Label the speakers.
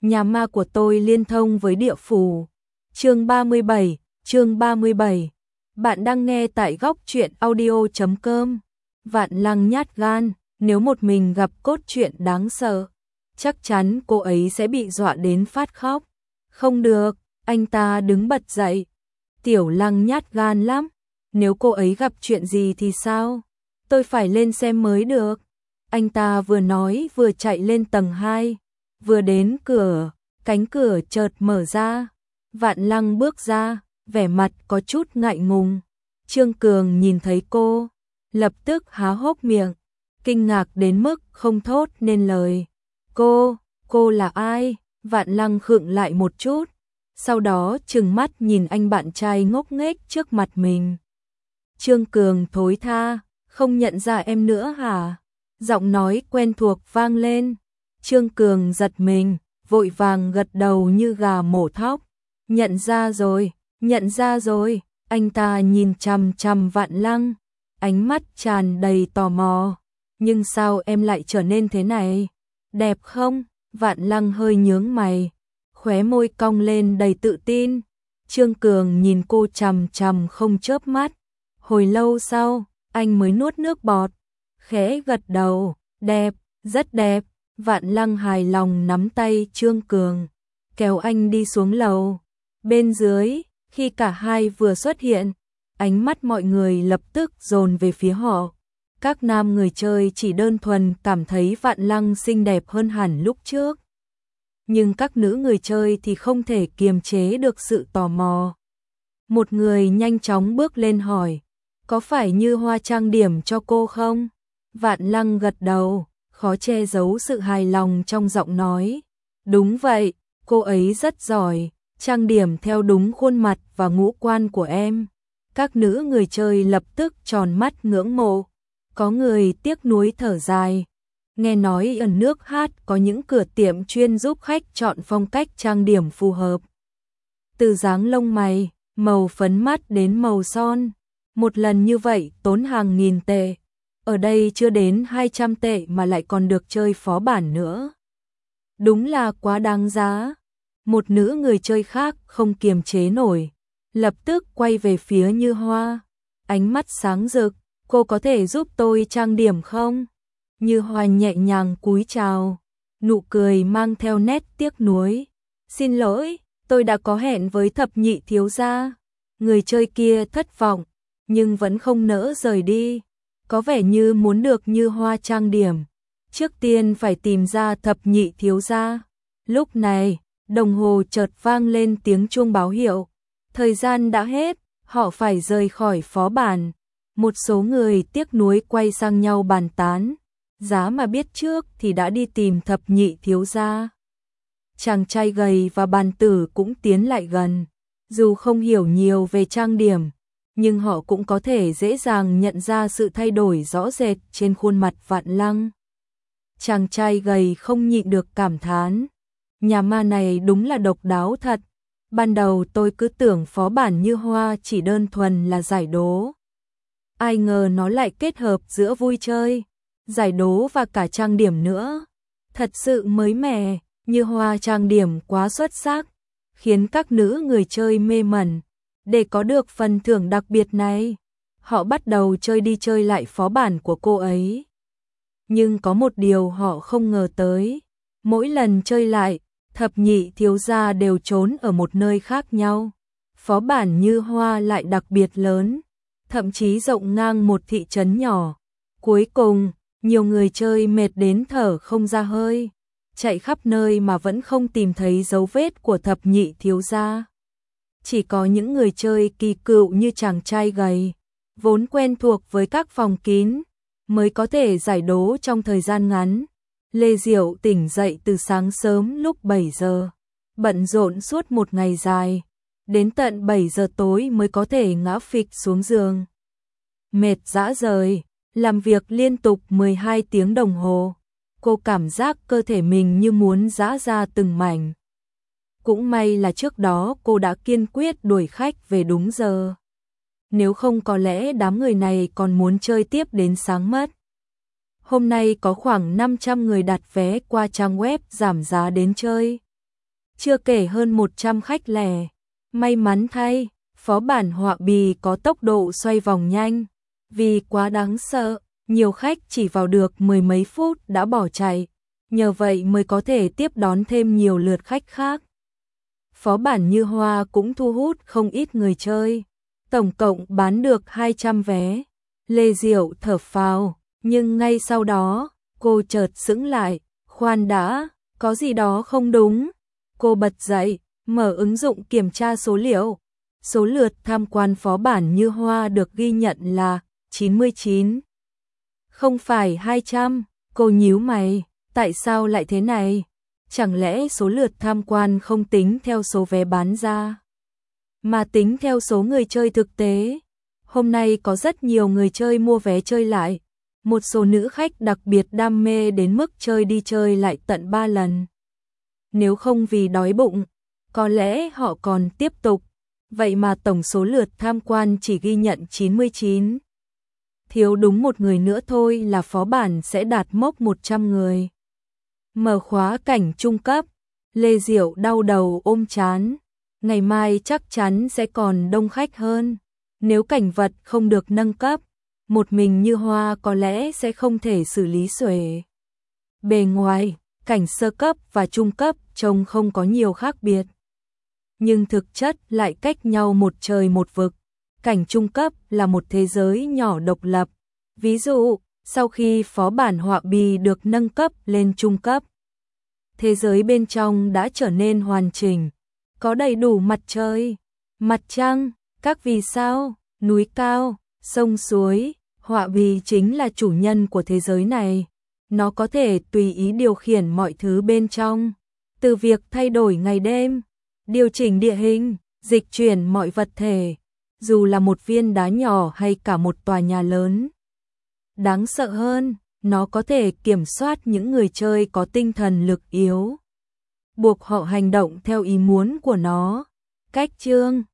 Speaker 1: Nhà ma của tôi liên thông với địa phủ. Chương 37. Bạn đang nghe tại góc truyện audio.com. Vạn Lăng nhát gan, nếu một mình gặp cốt truyện đáng sợ, chắc chắn cô ấy sẽ bị dọa đến phát khóc. Không được, anh ta đứng bật dậy. Tiểu Lăng nhát gan lắm, nếu cô ấy gặp chuyện gì thì sao? Tôi phải lên xem mới được. Anh ta vừa nói vừa chạy lên tầng 2, vừa đến cửa, cánh cửa chợt mở ra. Vạn Lăng bước ra, vẻ mặt có chút ngại ngùng. Trương Cường nhìn thấy cô, lập tức há hốc miệng, kinh ngạc đến mức không thốt nên lời. Cô là ai? Vạn Lăng khựng lại một chút, sau đó trừng mắt nhìn anh bạn trai ngốc nghếch trước mặt mình. Trương Cường thối tha, không nhận ra em nữa hả? Giọng nói quen thuộc vang lên. Trương Cường giật mình, vội vàng gật đầu như gà mổ thóc. Nhận ra rồi, anh ta nhìn chằm chằm Vạn Lăng, ánh mắt tràn đầy tò mò. Nhưng sao em lại trở nên thế này? Đẹp không? Vạn Lăng hơi nhướng mày, khóe môi cong lên đầy tự tin. Trương Cường nhìn cô chằm chằm không chớp mắt. Hồi lâu sau, anh mới nuốt nước bọt, khẽ gật đầu, đẹp, rất đẹp. Vạn Lăng hài lòng nắm tay Trương Cường, kéo anh đi xuống lầu. Bên dưới, khi cả hai vừa xuất hiện, ánh mắt mọi người lập tức dồn về phía họ. Các nam người chơi chỉ đơn thuần cảm thấy Vạn Lăng xinh đẹp hơn hẳn lúc trước. Nhưng các nữ người chơi thì không thể kiềm chế được sự tò mò. Một người nhanh chóng bước lên hỏi, có phải Như Hoa trang điểm cho cô không? Vạn Lăng gật đầu, khó che giấu sự hài lòng trong giọng nói. Đúng vậy, cô ấy rất giỏi, trang điểm theo đúng khuôn mặt và ngũ quan của em. Các nữ người chơi lập tức tròn mắt ngưỡng mộ. Có người tiếc nuối thở dài. Nghe nói ở nước hát có những cửa tiệm chuyên giúp khách chọn phong cách trang điểm phù hợp. Từ dáng lông mày, màu phấn mắt đến màu son. Một lần như vậy tốn hàng nghìn tệ. Ở đây chưa đến 200 tệ mà lại còn được chơi phó bản nữa. Đúng là quá đáng giá. Một nữ người chơi khác không kiềm chế nổi, lập tức quay về phía Như Hoa. Ánh mắt sáng rực, cô có thể giúp tôi trang điểm không? Như Hoa nhẹ nhàng cúi chào, nụ cười mang theo nét tiếc nuối. Xin lỗi, tôi đã có hẹn với thập nhị thiếu gia. Người chơi kia thất vọng, nhưng vẫn không nỡ rời đi. Có vẻ như muốn được Như Hoa trang điểm, trước tiên phải tìm ra thập nhị thiếu gia. Lúc này, đồng hồ chợt vang lên tiếng chuông báo hiệu. Thời gian đã hết, họ phải rời khỏi phó bản. Một số người tiếc nuối quay sang nhau bàn tán. Giá mà biết trước thì đã đi tìm thập nhị thiếu gia. Chàng trai gầy và bàn tử cũng tiến lại gần. Dù không hiểu nhiều về trang điểm, nhưng họ cũng có thể dễ dàng nhận ra sự thay đổi rõ rệt trên khuôn mặt Vạn Lăng. Chàng trai gầy không nhịn được cảm thán. Nhà ma này đúng là độc đáo thật. Ban đầu tôi cứ tưởng phó bản Như Hoa chỉ đơn thuần là giải đố. Ai ngờ nó lại kết hợp giữa vui chơi, giải đố và cả trang điểm nữa. Thật sự mới mẻ, Như Hoa trang điểm quá xuất sắc, khiến các nữ người chơi mê mẩn. Để có được phần thưởng đặc biệt này, họ bắt đầu chơi đi chơi lại phó bản của cô ấy. Nhưng có một điều họ không ngờ tới, mỗi lần chơi lại, thập nhị thiếu gia đều trốn ở một nơi khác nhau. Phó bản Như Hoa lại đặc biệt lớn, thậm chí rộng ngang một thị trấn nhỏ. Cuối cùng, nhiều người chơi mệt đến thở không ra hơi, chạy khắp nơi mà vẫn không tìm thấy dấu vết của thập nhị thiếu gia. Chỉ có những người chơi kỳ cựu như chàng trai gầy, vốn quen thuộc với các phòng kín, mới có thể giải đố trong thời gian ngắn. Lê Diệu tỉnh dậy từ sáng sớm lúc 7 giờ, bận rộn suốt một ngày dài, đến tận 7 giờ tối mới có thể ngã phịch xuống giường. Mệt rã rời, làm việc liên tục 12 tiếng đồng hồ, cô cảm giác cơ thể mình như muốn giã ra từng mảnh. Cũng may là trước đó cô đã kiên quyết đuổi khách về đúng giờ. Nếu không có lẽ đám người này còn muốn chơi tiếp đến sáng mất. Hôm nay có khoảng 500 người đặt vé qua trang web giảm giá đến chơi. chưa kể hơn 100 khách lẻ. May mắn thay, phó bản họa bì có tốc độ xoay vòng nhanh, vì quá đáng sợ, nhiều khách chỉ vào được mười mấy phút đã bỏ chạy, nhờ vậy mới có thể tiếp đón thêm nhiều lượt khách khác. Phó bản Như Hoa cũng thu hút không ít người chơi, tổng cộng bán được 200 vé. Lê Diệu thở phào, nhưng ngay sau đó, cô chợt sững lại, khoan đã, có gì đó không đúng. Cô bật dậy, mở ứng dụng kiểm tra số liệu. Số lượt tham quan phó bản Như Hoa được ghi nhận là 99. Không phải 200, cô nhíu mày, tại sao lại thế này? Chẳng lẽ số lượt tham quan không tính theo số vé bán ra, mà tính theo số người chơi thực tế? Hôm nay có rất nhiều người chơi mua vé chơi lại, một số nữ khách đặc biệt đam mê đến mức chơi đi chơi lại tận 3 lần. Nếu không vì đói bụng, có lẽ họ còn tiếp tục, vậy mà tổng số lượt tham quan chỉ ghi nhận 99. Thiếu đúng một người nữa thôi là phó bản sẽ đạt mốc 100 người. Mở khóa cảnh trung cấp, Lê Diệu đau đầu ôm chán. Ngày mai chắc chắn sẽ còn đông khách hơn. Nếu cảnh vật không được nâng cấp, một mình Như Hoa có lẽ sẽ không thể xử lý xuể. Bề ngoài, cảnh sơ cấp và trung cấp trông không có nhiều khác biệt, nhưng thực chất lại cách nhau một trời một vực. Cảnh trung cấp là một thế giới nhỏ độc lập. Ví dụ, sau khi phó bản họa bì được nâng cấp lên trung cấp, thế giới bên trong đã trở nên hoàn chỉnh, có đầy đủ mặt trời, mặt trăng, các vì sao, núi cao, sông suối. Họa bì chính là chủ nhân của thế giới này. Nó có thể tùy ý điều khiển mọi thứ bên trong, từ việc thay đổi ngày đêm, điều chỉnh địa hình, dịch chuyển mọi vật thể, dù là một viên đá nhỏ hay cả một tòa nhà lớn. Đáng sợ hơn, nó có thể kiểm soát những người chơi có tinh thần lực yếu, buộc họ hành động theo ý muốn của nó. Cách chương